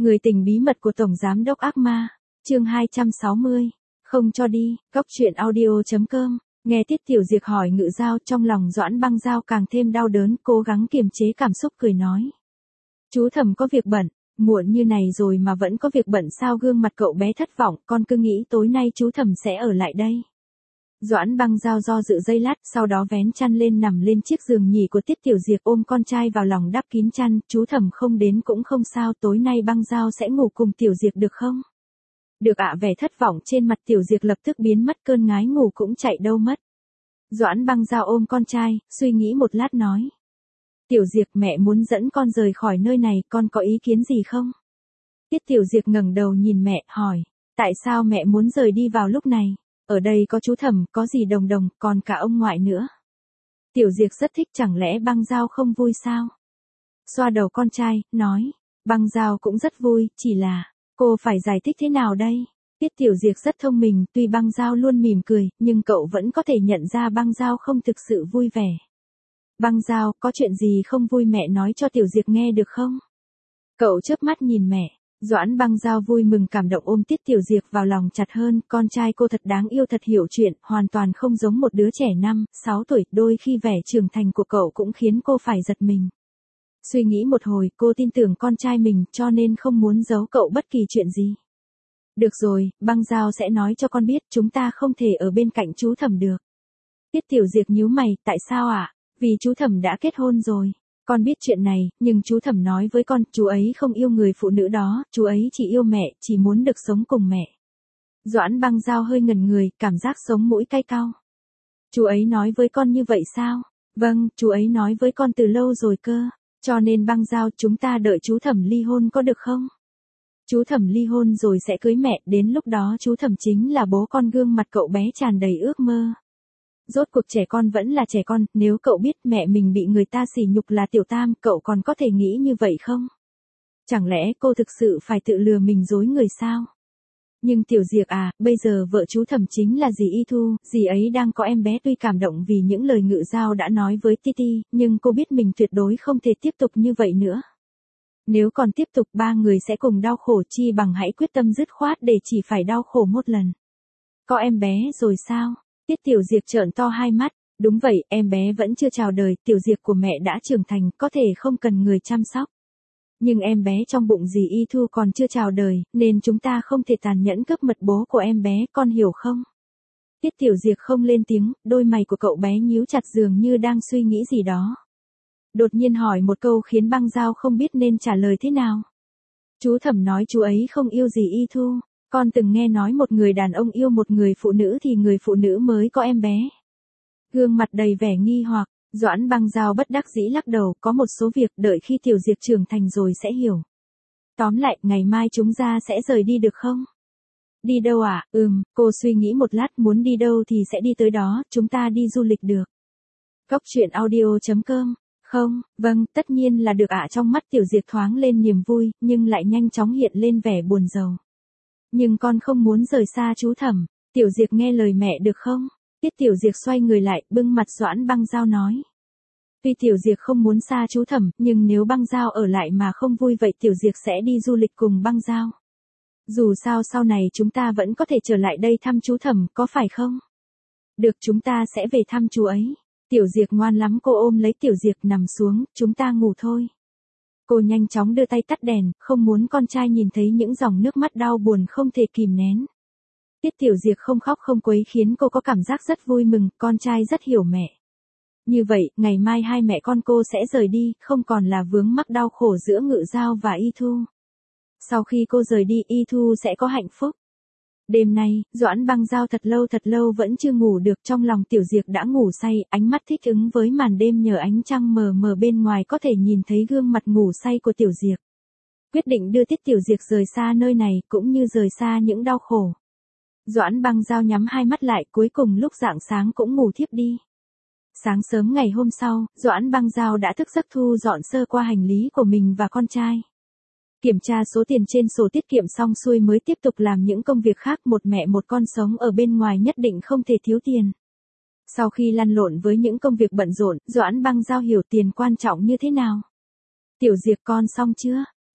Người tình bí mật của Tổng Giám đốc ác ma, chương 260, không cho đi, góc truyện audio.com, nghe Tiết Tiểu Diệp hỏi Ngự Giao trong lòng Doãn Băng Giao càng thêm đau đớn, cố gắng kiềm chế cảm xúc cười nói. Chú Thẩm có việc bận, muộn như này rồi mà vẫn có việc bận sao? Gương mặt cậu bé thất vọng, con cứ nghĩ tối nay chú Thẩm sẽ ở lại đây. Doãn Băng Giao do dự giây lát, sau đó vén chăn lên nằm lên chiếc giường nhỉ của Tiết Tiểu Diệp, ôm con trai vào lòng đắp kín chăn. Chú Thẩm không đến cũng không sao, tối nay Băng Giao sẽ ngủ cùng Tiểu Diệp được không? Được ạ. Vẻ thất vọng trên mặt Tiểu Diệp lập tức biến mất, cơn ngái ngủ cũng chạy đâu mất. Doãn Băng Giao ôm con trai, suy nghĩ một lát nói. Tiểu Diệp, mẹ muốn dẫn con rời khỏi nơi này, con có ý kiến gì không? Tiết Tiểu Diệp ngẩng đầu nhìn mẹ, hỏi. Tại sao mẹ muốn rời đi vào lúc này? Ở đây có chú Thẩm, có dì Đồng Đồng, còn cả ông ngoại nữa. Tiểu Diệp rất thích, chẳng lẽ Băng Giao không vui sao? Xoa đầu con trai, nói. Băng Giao cũng rất vui, chỉ là, cô phải giải thích thế nào đây? Tiết Tiểu Diệp rất thông minh, tuy Băng Giao luôn mỉm cười, nhưng cậu vẫn có thể nhận ra Băng Giao không thực sự vui vẻ. Băng Giao, có chuyện gì không vui mẹ nói cho Tiểu Diệp nghe được không? Cậu chớp mắt nhìn mẹ. Doãn Băng Giao vui mừng cảm động ôm Tiết Tiểu Diệp vào lòng chặt hơn, con trai cô thật đáng yêu, thật hiểu chuyện, hoàn toàn không giống một đứa trẻ 5, 6 tuổi, đôi khi vẻ trưởng thành của cậu cũng khiến cô phải giật mình. Suy nghĩ một hồi, cô tin tưởng con trai mình, cho nên không muốn giấu cậu bất kỳ chuyện gì. Được rồi, Băng Giao sẽ nói cho con biết, chúng ta không thể ở bên cạnh chú Thẩm được. Tiết Tiểu Diệp nhíu mày, tại sao ạ? Vì chú Thẩm đã kết hôn rồi. Con biết chuyện này, nhưng chú Thẩm nói với con, chú ấy không yêu người phụ nữ đó, chú ấy chỉ yêu mẹ, chỉ muốn được sống cùng mẹ. Doãn Băng Giao hơi ngẩn người, cảm giác sống mũi cay cau. Chú ấy nói với con như vậy sao? Vâng, chú ấy nói với con từ lâu rồi cơ. Cho nên Băng Giao, chúng ta đợi chú Thẩm ly hôn có được không? Chú Thẩm ly hôn rồi sẽ cưới mẹ, đến lúc đó chú Thẩm chính là bố con. Gương mặt cậu bé tràn đầy ước mơ. Rốt cuộc trẻ con vẫn là trẻ con, nếu cậu biết mẹ mình bị người ta sỉ nhục là Tiểu Tam, cậu còn có thể nghĩ như vậy không? Chẳng lẽ cô thực sự phải tự lừa mình dối người sao? Nhưng Tiểu Diệp à, bây giờ vợ chú Thẩm chính là dì Y Thu, dì ấy đang có em bé. Tuy cảm động vì những lời Ngự Giao đã nói với Titi, nhưng cô biết mình tuyệt đối không thể tiếp tục như vậy nữa. Nếu còn tiếp tục ba người sẽ cùng đau khổ, chi bằng hãy quyết tâm dứt khoát để chỉ phải đau khổ một lần. Có em bé rồi sao? Tiết Tiểu Diệp trợn to hai mắt, đúng vậy, em bé vẫn chưa chào đời, Tiểu Diệp của mẹ đã trưởng thành, có thể không cần người chăm sóc. Nhưng em bé trong bụng dì Y Thu còn chưa chào đời, nên chúng ta không thể tàn nhẫn cướp mật bố của em bé, con hiểu không? Tiết Tiểu Diệp không lên tiếng, đôi mày của cậu bé nhíu chặt dường như đang suy nghĩ gì đó. Đột nhiên hỏi một câu khiến Băng Giao không biết nên trả lời thế nào. Chú Thẩm nói chú ấy không yêu dì Y Thu. Con từng nghe nói một người đàn ông yêu một người phụ nữ thì người phụ nữ mới có em bé. Gương mặt đầy vẻ nghi hoặc, Doãn Băng Giao bất đắc dĩ lắc đầu, có một số việc đợi khi Tiểu Diệp trưởng thành rồi sẽ hiểu. Tóm lại, ngày mai chúng ta sẽ rời đi được không? Đi đâu ạ? Cô suy nghĩ một lát, muốn đi đâu thì sẽ đi tới đó, chúng ta đi du lịch được. Góc truyện audio.com. Không, vâng, tất nhiên là được ạ. Trong mắt Tiểu Diệp thoáng lên niềm vui, nhưng lại nhanh chóng hiện lên vẻ buồn rầu. Nhưng con không muốn rời xa chú Thẩm. Tiểu Diệp nghe lời mẹ được không? Tiết Tiểu Diệp xoay người lại, bưng mặt Doãn Băng Giao nói. Tuy Tiểu Diệp không muốn xa chú Thẩm, nhưng nếu Băng Giao ở lại mà không vui vậy Tiểu Diệp sẽ đi du lịch cùng Băng Giao. Dù sao sau này chúng ta vẫn có thể trở lại đây thăm chú Thẩm, có phải không? Được, chúng ta sẽ về thăm chú ấy. Tiểu Diệp ngoan lắm, cô ôm lấy Tiểu Diệp nằm xuống, chúng ta ngủ thôi. Cô nhanh chóng đưa tay tắt đèn, không muốn con trai nhìn thấy những dòng nước mắt đau buồn không thể kìm nén. Tiết Tiểu Diệp không khóc không quấy khiến cô có cảm giác rất vui mừng, con trai rất hiểu mẹ. Như vậy, ngày mai hai mẹ con cô sẽ rời đi, không còn là vướng mắc đau khổ giữa Ngự Giao và Y Thu. Sau khi cô rời đi, Y Thu sẽ có hạnh phúc. Đêm nay, Doãn Băng Giao thật lâu vẫn chưa ngủ được, trong lòng Tiểu Diệp đã ngủ say, ánh mắt thích ứng với màn đêm nhờ ánh trăng mờ mờ bên ngoài có thể nhìn thấy gương mặt ngủ say của Tiểu Diệp. Quyết định đưa Tiết Tiểu Diệp rời xa nơi này, cũng như rời xa những đau khổ. Doãn Băng Giao nhắm hai mắt lại, cuối cùng lúc rạng sáng cũng ngủ thiếp đi. Sáng sớm ngày hôm sau, Doãn Băng Giao đã thức giấc thu dọn sơ qua hành lý của mình và con trai. Kiểm tra số tiền trên sổ tiết kiệm xong xuôi mới tiếp tục làm những công việc khác. Một mẹ một con sống ở bên ngoài nhất định không thể thiếu tiền. Sau khi lăn lộn với những công việc bận rộn, Doãn Băng Giao hiểu tiền quan trọng như thế nào. Tiểu Diệp con xong chưa?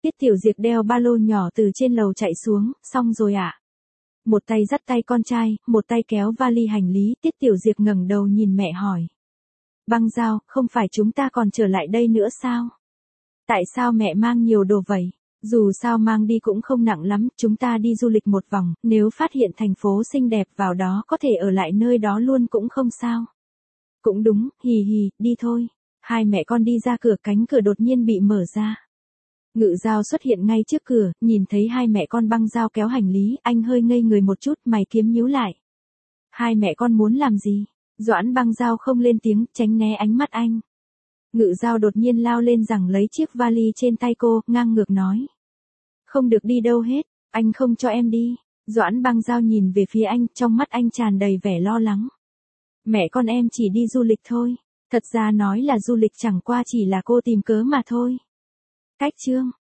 Tiết Tiểu Diệp đeo ba lô nhỏ từ trên lầu chạy xuống, xong rồi ạ. Một tay dắt tay con trai, một tay kéo vali hành lý, Tiết Tiểu Diệp ngẩng đầu nhìn mẹ hỏi. Băng Giao, không phải chúng ta còn trở lại đây nữa sao? Tại sao mẹ mang nhiều đồ vậy? Dù sao mang đi cũng không nặng lắm, chúng ta đi du lịch một vòng, nếu phát hiện thành phố xinh đẹp vào đó có thể ở lại nơi đó luôn cũng không sao. Cũng đúng, hì hì, đi thôi. Hai mẹ con đi ra cửa, cánh cửa đột nhiên bị mở ra. Ngự Giao xuất hiện ngay trước cửa, nhìn thấy hai mẹ con Băng Giao kéo hành lý, anh hơi ngây người một chút, mày kiếm nhíu lại. Hai mẹ con muốn làm gì? Doãn Băng Giao không lên tiếng, tránh né ánh mắt anh. Ngự Giao đột nhiên lao lên giằng lấy chiếc vali trên tay cô, ngang ngược nói. Không được đi đâu hết, anh không cho em đi. Doãn Băng Giao nhìn về phía anh, trong mắt anh tràn đầy vẻ lo lắng. Mẹ con em chỉ đi du lịch thôi. Thật ra nói là du lịch chẳng qua chỉ là cô tìm cớ mà thôi. Cách chương